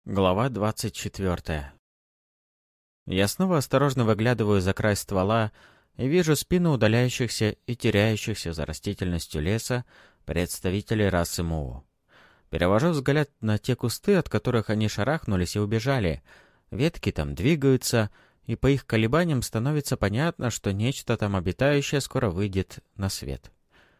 Глава 24. Я снова осторожно выглядываю за край ствола и вижу спину удаляющихся и теряющихся за растительностью леса представителей расы Муу. Перевожу взгляд на те кусты, от которых они шарахнулись и убежали. Ветки там двигаются, и по их колебаниям становится понятно, что нечто там обитающее скоро выйдет на свет.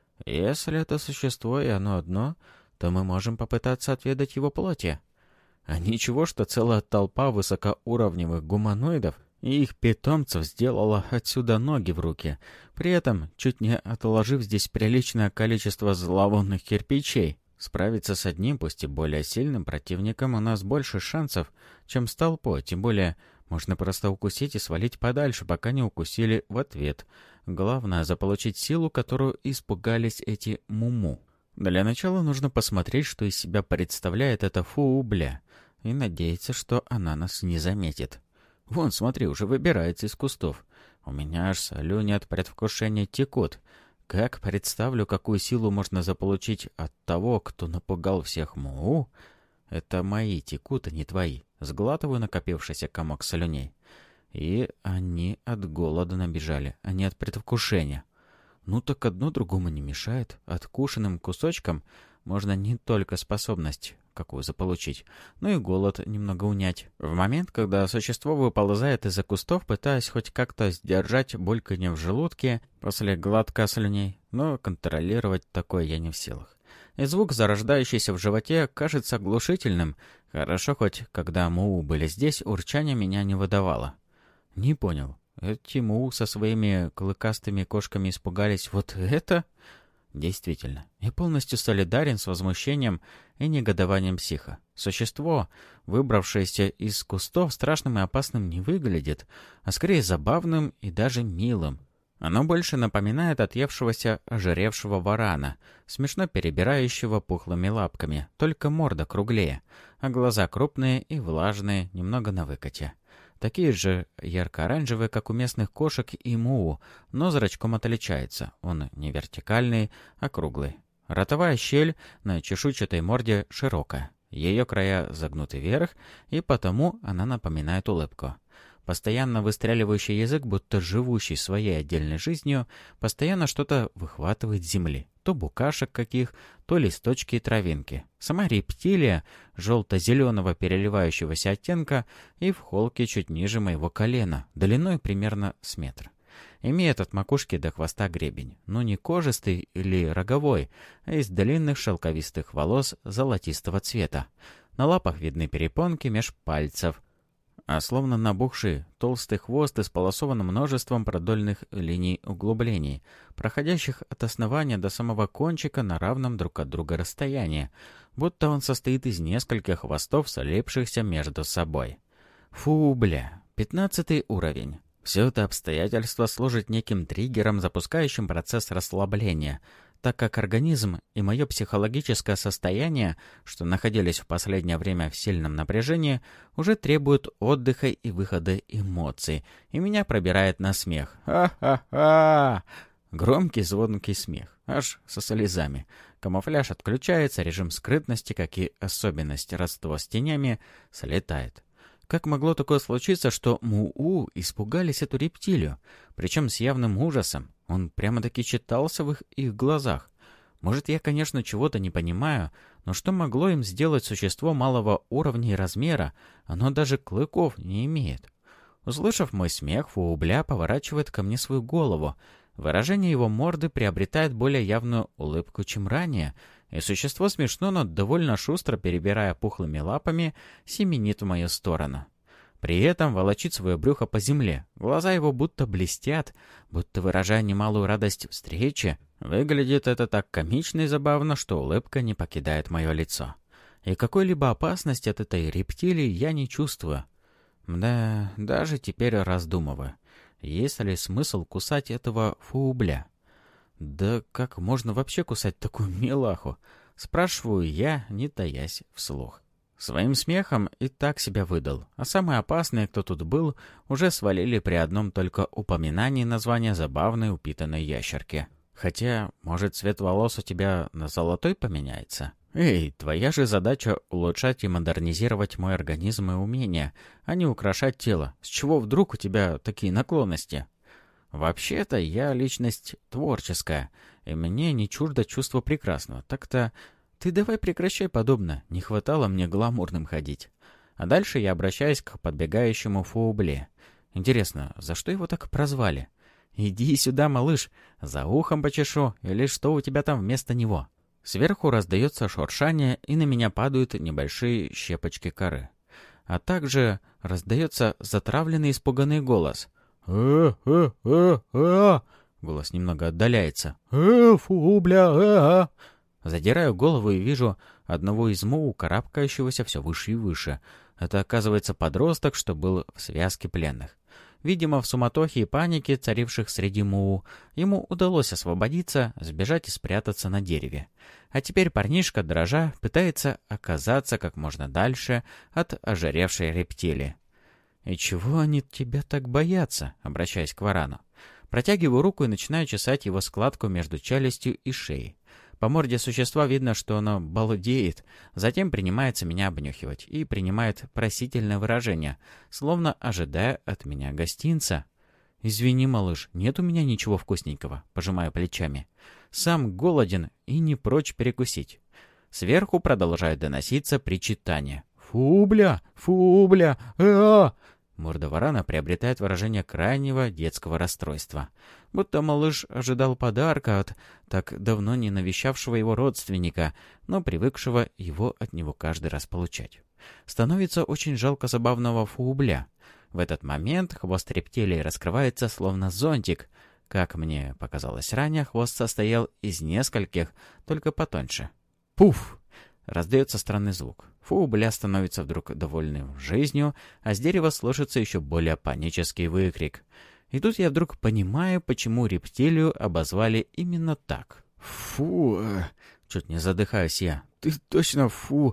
Если это существо и оно одно, то мы можем попытаться отведать его плоти. А ничего, что целая толпа высокоуровневых гуманоидов и их питомцев сделала отсюда ноги в руки, при этом чуть не отложив здесь приличное количество зловонных кирпичей. Справиться с одним, пусть и более сильным противником у нас больше шансов, чем с толпой, тем более можно просто укусить и свалить подальше, пока не укусили в ответ. Главное — заполучить силу, которую испугались эти муму. Для начала нужно посмотреть, что из себя представляет эта фуубля, и надеяться, что она нас не заметит. Вон, смотри, уже выбирается из кустов. У меня аж слюни от предвкушения текут. Как представлю, какую силу можно заполучить от того, кто напугал всех Муу? Это мои текут, а не твои. Сглатываю накопившийся комок слюней. И они от голода набежали, а не от предвкушения. Ну так одно другому не мешает. Откушенным кусочком можно не только способность какую заполучить, но и голод немного унять. В момент, когда существо выползает из-за кустов, пытаясь хоть как-то сдержать бульканье в желудке после глотка слюней, но контролировать такое я не в силах. И звук, зарождающийся в животе, кажется оглушительным. Хорошо хоть, когда Муу были здесь, урчание меня не выдавало. Не понял. Эти Муу со своими клыкастыми кошками испугались вот это? Действительно, я полностью солидарен с возмущением и негодованием психа. Существо, выбравшееся из кустов, страшным и опасным не выглядит, а скорее забавным и даже милым. Оно больше напоминает отъевшегося, ожиревшего варана, смешно перебирающего пухлыми лапками, только морда круглее, а глаза крупные и влажные, немного на выкате. Такие же ярко-оранжевые, как у местных кошек и муу, но зрачком отличается. Он не вертикальный, а круглый. Ротовая щель на чешуйчатой морде широкая. Ее края загнуты вверх, и потому она напоминает улыбку. Постоянно выстреливающий язык, будто живущий своей отдельной жизнью, постоянно что-то выхватывает с земли. То букашек каких, то листочки и травинки. Сама рептилия желто-зеленого переливающегося оттенка и в холке чуть ниже моего колена, длиной примерно с метр. Имеет от макушки до хвоста гребень, но не кожистый или роговой, а из длинных шелковистых волос золотистого цвета. На лапах видны перепонки меж пальцев, а словно набухший толстый хвост исполосован множеством продольных линий углублений, проходящих от основания до самого кончика на равном друг от друга расстоянии, будто он состоит из нескольких хвостов, слепшихся между собой. Фу, бля, 15 уровень. Все это обстоятельство служит неким триггером, запускающим процесс расслабления, так как организм и мое психологическое состояние, что находились в последнее время в сильном напряжении, уже требуют отдыха и выхода эмоций, и меня пробирает на смех. Ха-ха-ха! Громкий звонкий смех, аж со слезами. Камуфляж отключается, режим скрытности, как и особенность родства с тенями, слетает. Как могло такое случиться, что Муу испугались эту рептилию, причем с явным ужасом? Он прямо-таки читался в их глазах. Может, я, конечно, чего-то не понимаю, но что могло им сделать существо малого уровня и размера? Оно даже клыков не имеет. Услышав мой смех, Фуубля поворачивает ко мне свою голову. Выражение его морды приобретает более явную улыбку, чем ранее, и существо смешно, но довольно шустро, перебирая пухлыми лапами, семенит в мою сторону. При этом волочит свое брюхо по земле. Глаза его будто блестят, будто выражая немалую радость встречи. Выглядит это так комично и забавно, что улыбка не покидает мое лицо. И какой-либо опасности от этой рептилии я не чувствую. Да, даже теперь раздумываю, есть ли смысл кусать этого фуубля. Да как можно вообще кусать такую милаху? Спрашиваю я, не таясь вслух. Своим смехом и так себя выдал, а самые опасные, кто тут был, уже свалили при одном только упоминании названия забавной упитанной ящерки. Хотя, может, цвет волос у тебя на золотой поменяется? «Эй, твоя же задача улучшать и модернизировать мой организм и умения, а не украшать тело. С чего вдруг у тебя такие наклонности?» «Вообще-то я личность творческая, и мне не чуждо чувство прекрасного. Так-то ты давай прекращай подобно, не хватало мне гламурным ходить». А дальше я обращаюсь к подбегающему Фуубле. Интересно, за что его так прозвали? «Иди сюда, малыш, за ухом почешу, или что у тебя там вместо него?» Сверху раздается шуршание, и на меня падают небольшие щепочки коры. А также раздается затравленный испуганный голос. Голос немного отдаляется. Фубля! Задираю голову и вижу одного из Муу, карабкающегося все выше и выше. Это, оказывается, подросток, что был в связке пленных. Видимо, в суматохе и панике, царивших среди Муу, ему удалось освободиться, сбежать и спрятаться на дереве. А теперь парнишка, дрожа, пытается оказаться как можно дальше от ожиревшей рептилии. «И чего они тебя так боятся?» — обращаясь к варану. Протягиваю руку и начинаю чесать его складку между челюстью и шеей. По морде существа видно, что оно балдеет, затем принимается меня обнюхивать и принимает просительное выражение, словно ожидая от меня гостинца. «Извини, малыш, нет у меня ничего вкусненького», — пожимаю плечами. «Сам голоден и не прочь перекусить». Сверху продолжают доноситься причитания. «Фубля! Фубля! Морда варана приобретает выражение крайнего детского расстройства. Будто малыш ожидал подарка от так давно не навещавшего его родственника, но привыкшего его от него каждый раз получать. Становится очень жалко забавного Фуубля. В этот момент хвост рептилии раскрывается словно зонтик. Как мне показалось ранее, хвост состоял из нескольких, только потоньше. Пуф! Раздается странный звук. Фуубля становится вдруг довольным жизнью, а с дерева слышится еще более панический выкрик. И тут я вдруг понимаю, почему рептилию обозвали именно так. «Фу!» — чуть не задыхаюсь я. «Ты точно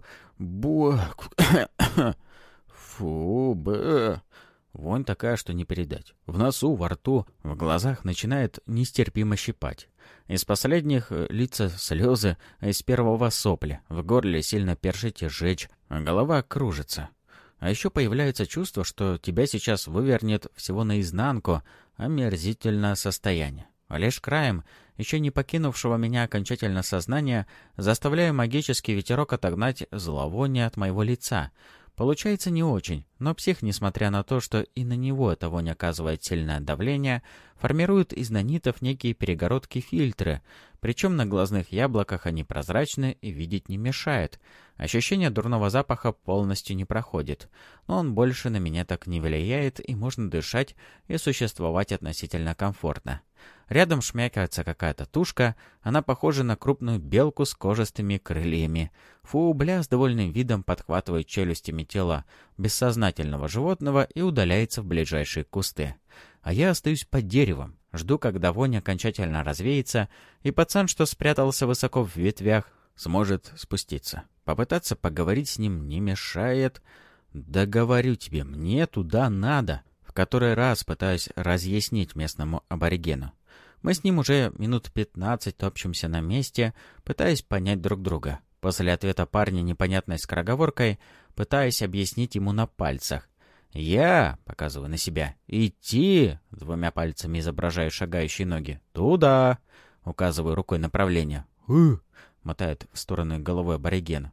фу-б...» Вонь такая, что не передать. В носу, во рту, в глазах начинает нестерпимо щипать. Из последних лица слезы, а из первого сопли. В горле сильно першить и жечь, а голова кружится. А еще появляется чувство, что тебя сейчас вывернет всего наизнанку, омерзительное состояние. А лишь краем, еще не покинувшего меня окончательно сознания, заставляю магический ветерок отогнать зловоние от моего лица. Получается не очень, но псих, несмотря на то, что и на него эта вонь оказывает сильное давление, формирует из нанитов некие перегородки-фильтры, причем на глазных яблоках они прозрачны и видеть не мешают. Ощущение дурного запаха полностью не проходит, но он больше на меня так не влияет, и можно дышать и существовать относительно комфортно. Рядом шмякается какая-то тушка, она похожа на крупную белку с кожистыми крыльями. Фуубля с довольным видом подхватывает челюстями тело бессознательного животного и удаляется в ближайшие кусты. А я остаюсь под деревом, жду, когда вонь окончательно развеется, и пацан, что спрятался высоко в ветвях, сможет спуститься. Попытаться поговорить с ним не мешает. «Да говорю тебе, мне туда надо», в который раз пытаюсь разъяснить местному аборигену. Мы с ним уже минут 15 топчемся на месте, пытаясь понять друг друга. После ответа парня непонятной скороговоркой пытаясь объяснить ему на пальцах. «Я», — показываю на себя, — «идти», — двумя пальцами изображаю шагающие ноги. «Туда», — указываю рукой направление. — мотает в сторону головой абориген.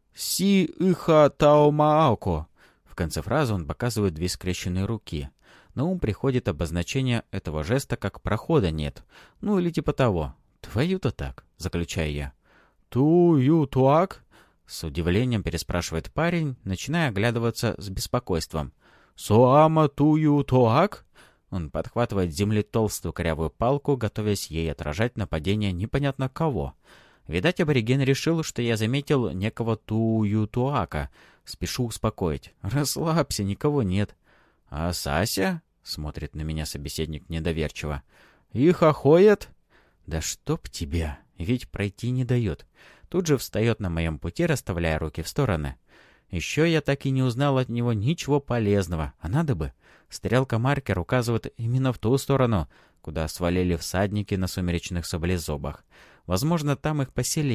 «Си-иха-тао-маако». В конце фразы он показывает две скрещенные руки. На ум приходит обозначение этого жеста как «прохода нет». Ну или типа того. «Твою-то так», — заключаю я. «Ту-ю-туак?» — с удивлением переспрашивает парень, начиная оглядываться с беспокойством. «Суама ту-ю-туак?» Он подхватывает с земли толстую корявую палку, готовясь ей отражать нападение непонятно кого. Видать, абориген решил, что я заметил некого Ту-Ю-Туака. Спешу успокоить. «Расслабься, никого нет». «А Сася?» — смотрит на меня собеседник недоверчиво. «Их охоят?» «Да чтоб тебя! Ведь пройти не дает». Тут же встает на моем пути, расставляя руки в стороны. Еще я так и не узнал от него ничего полезного, а надо бы. Стрелка-маркер указывает именно в ту сторону, куда свалили всадники на сумеречных саблезубах. Возможно, там их поселение.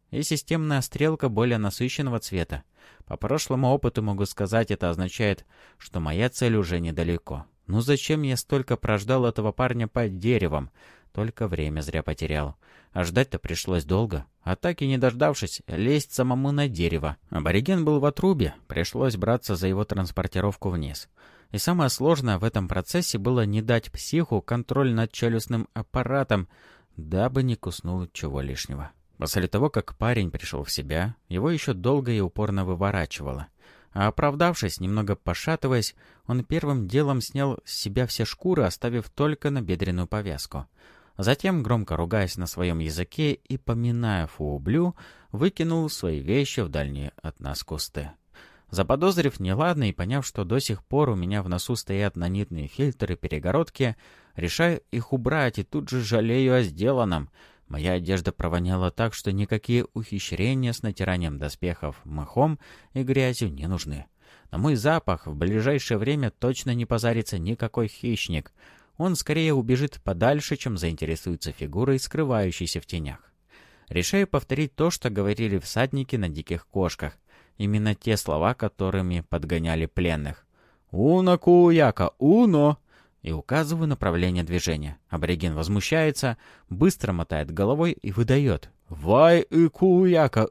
и системная стрелка более насыщенного цвета. По прошлому опыту могу сказать, это означает, что моя цель уже недалеко. Ну зачем я столько прождал этого парня под деревом? Только время зря потерял. А ждать-то пришлось долго. А так и не дождавшись, лезть самому на дерево. Абориген был в отрубе, пришлось браться за его транспортировку вниз. И самое сложное в этом процессе было не дать психу контроль над челюстным аппаратом, дабы не куснул чего лишнего. После того, как парень пришел в себя, его еще долго и упорно выворачивало. А оправдавшись, немного пошатываясь, он первым делом снял с себя все шкуры, оставив только набедренную повязку. Затем, громко ругаясь на своем языке и поминая Фу-Блю, выкинул свои вещи в дальние от нас кусты. Заподозрив неладно и поняв, что до сих пор у меня в носу стоят нанитные фильтры перегородки, решаю их убрать и тут же жалею о сделанном. Моя одежда провоняла так, что никакие ухищрения с натиранием доспехов мхом и грязью не нужны. На мой запах в ближайшее время точно не позарится никакой хищник. Он скорее убежит подальше, чем заинтересуется фигурой, скрывающейся в тенях. Решаю повторить то, что говорили всадники на диких кошках. Именно те слова, которыми подгоняли пленных. «Уно, куяка, уно!» И указываю направление движения. Абориген возмущается, быстро мотает головой и выдает. «Вай, куяка,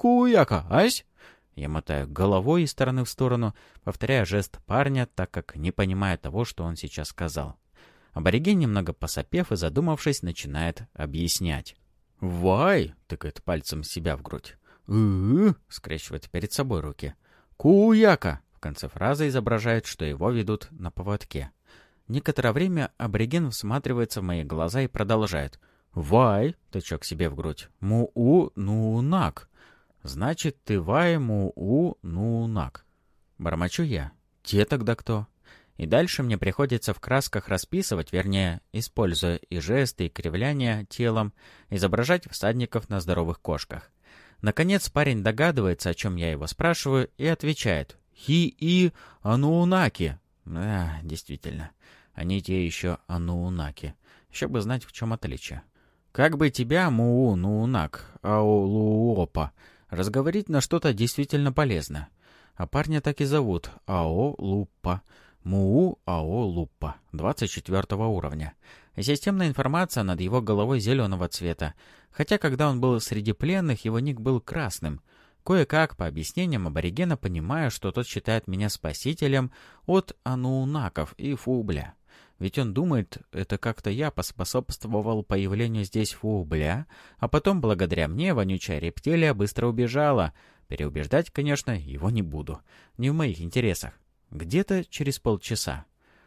ась!» Я мотаю головой из стороны в сторону, повторяя жест парня, так как не понимаю того, что он сейчас сказал. Абориген, немного посопев и задумавшись, начинает объяснять. «Вай!» — тыкает пальцем себя в грудь. Скрещивает перед собой руки. «Куяка!» — в конце фразы изображает, что его ведут на поводке. Некоторое время абориген всматривается в мои глаза и продолжает. «Вай!» — тычок себе в грудь. «Му-у-ну-нак!» «Значит, ты вай, му-у-ну-нак!» Бормочу я. «Те тогда кто?» И дальше мне приходится в красках расписывать, вернее, используя и жесты, и кривляния телом, изображать всадников на здоровых кошках. Наконец парень догадывается, о чем я его спрашиваю, и отвечает. «Хи-и ануунаки». Да, действительно, они те еще ануунаки. Еще бы знать, в чем отличие. Как бы тебя, муу-нуунак, аолуопа, разговорить на что-то действительно полезно. А парня так и зовут Ао-Луппа. Муу-Ао-Луппа, 24 уровня. И системная информация над его головой зеленого цвета. Хотя, когда он был среди пленных, его ник был красным. Кое-как, по объяснениям аборигена, понимаю, что тот считает меня спасителем от ануунаков и Фу-Бля. Ведь он думает, это как-то я поспособствовал появлению здесь Фу-Бля, а потом, благодаря мне, вонючая рептилия быстро убежала. Переубеждать, конечно, его не буду. Не в моих интересах. Где-то через полчаса.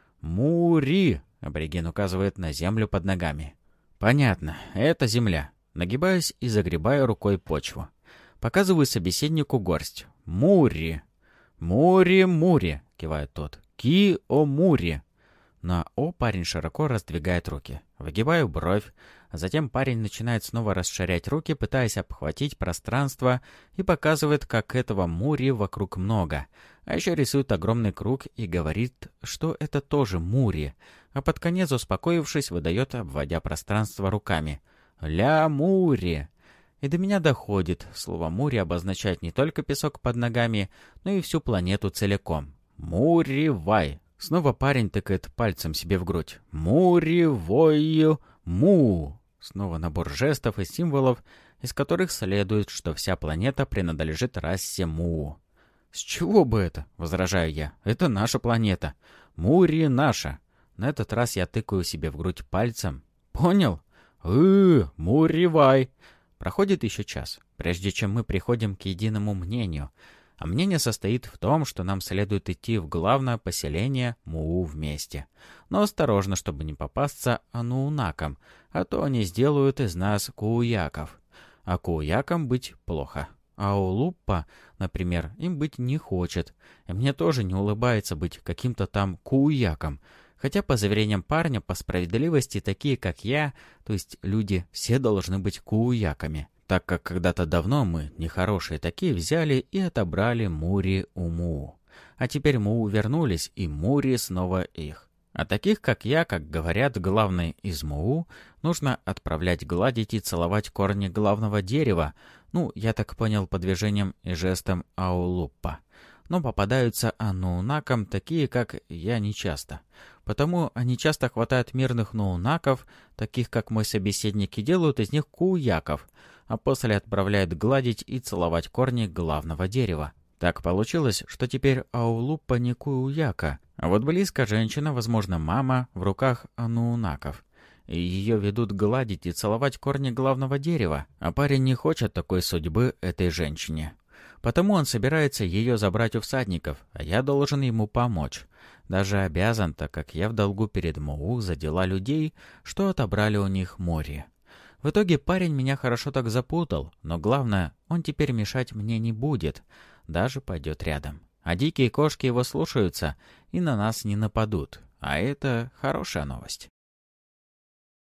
«Мури!» — абориген указывает на землю под ногами. «Понятно, это земля». Нагибаюсь и загребаю рукой почву. Показываю собеседнику горсть. «Мури!» «Мури-мури!» — кивает тот. «Ки-о-мури!» На «о» парень широко раздвигает руки. Выгибаю бровь. Затем парень начинает снова расширять руки, пытаясь обхватить пространство, и показывает, как этого мури вокруг много. А еще рисует огромный круг и говорит, что это тоже мури. А под конец, успокоившись, выдает, обводя пространство руками. «Ля-мури!» И до меня доходит. Слово «мури» обозначает не только песок под ногами, но и всю планету целиком. «Мури-вай!» Снова парень тыкает пальцем себе в грудь. «Мури-вой-му!» Снова набор жестов и символов, из которых следует, что вся планета принадлежит расе Муу. «С чего бы это?» — возражаю я. «Это наша планета. Мури наша». На этот раз я тыкаю себе в грудь пальцем. «Понял?» Мури-вай!» Проходит еще час, прежде чем мы приходим к единому мнению. А мнение состоит в том, что нам следует идти в главное поселение Муу вместе. Но осторожно, чтобы не попасться ануунакам, а то они сделают из нас кууяков. А кууякам быть плохо. А Улуппа, например, им быть не хочет. И мне тоже не улыбается быть каким-то там кууяком. Хотя, по заверениям парня, по справедливости, такие как я, то есть люди, все должны быть кууяками. Так как когда-то давно мы, нехорошие такие, взяли и отобрали Мури у Муу. А теперь Муу вернулись, и Мури снова их. А таких, как я, как говорят главный из Муу, нужно отправлять гладить и целовать корни главного дерева, ну, я так понял по движениям и жестам Аулуппа. Но попадаются анунакам такие, как я, нечасто. Потому они часто хватают мирных нунаков, таких как мой собеседник, и делают из них куяков, а после отправляют гладить и целовать корни главного дерева. Так получилось, что теперь Аулуппа не куяка, а вот близко женщина, возможно, мама, в руках анунаков. И ее ведут гладить и целовать корни главного дерева, а парень не хочет такой судьбы этой женщине. Потому он собирается ее забрать у всадников, а я должен ему помочь. Даже обязан, так как я в долгу перед Муу за дела людей, что отобрали у них море. В итоге парень меня хорошо так запутал, но главное, он теперь мешать мне не будет, даже пойдет рядом. А дикие кошки его слушаются и на нас не нападут, а это хорошая новость.